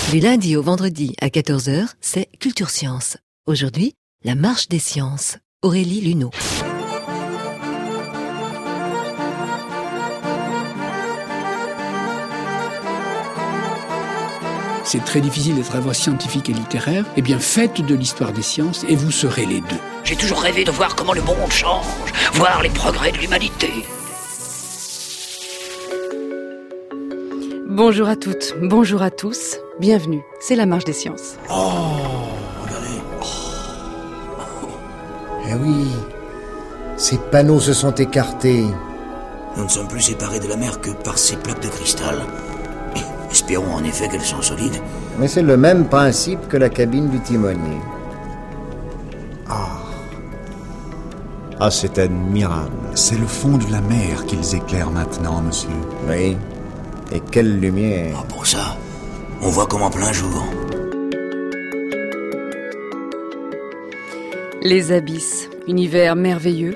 Du lundi au vendredi à 14h, c'est Culture Science. Aujourd'hui, la marche des sciences. Aurélie Luneau. C'est très difficile d'être à la fois scientifique et littéraire. Eh bien, faites de l'histoire des sciences et vous serez les deux. J'ai toujours rêvé de voir comment le monde change, voir les progrès de l'humanité. Bonjour à toutes, bonjour à tous, bienvenue, c'est la marche des sciences. Oh, regardez. Eh oui, ces panneaux se sont écartés. Nous ne sommes plus séparés de la mer que par ces plaques de cristal. Espérons en effet qu'elles sont solides. Mais c'est le même principe que la cabine du timonier. Ah, c'est admirable. C'est le fond de la mer qu'ils éclairent maintenant, monsieur. Oui, et quelle lumière. Ah, pour ça, on voit comme en plein jour. Les abysses, univers merveilleux,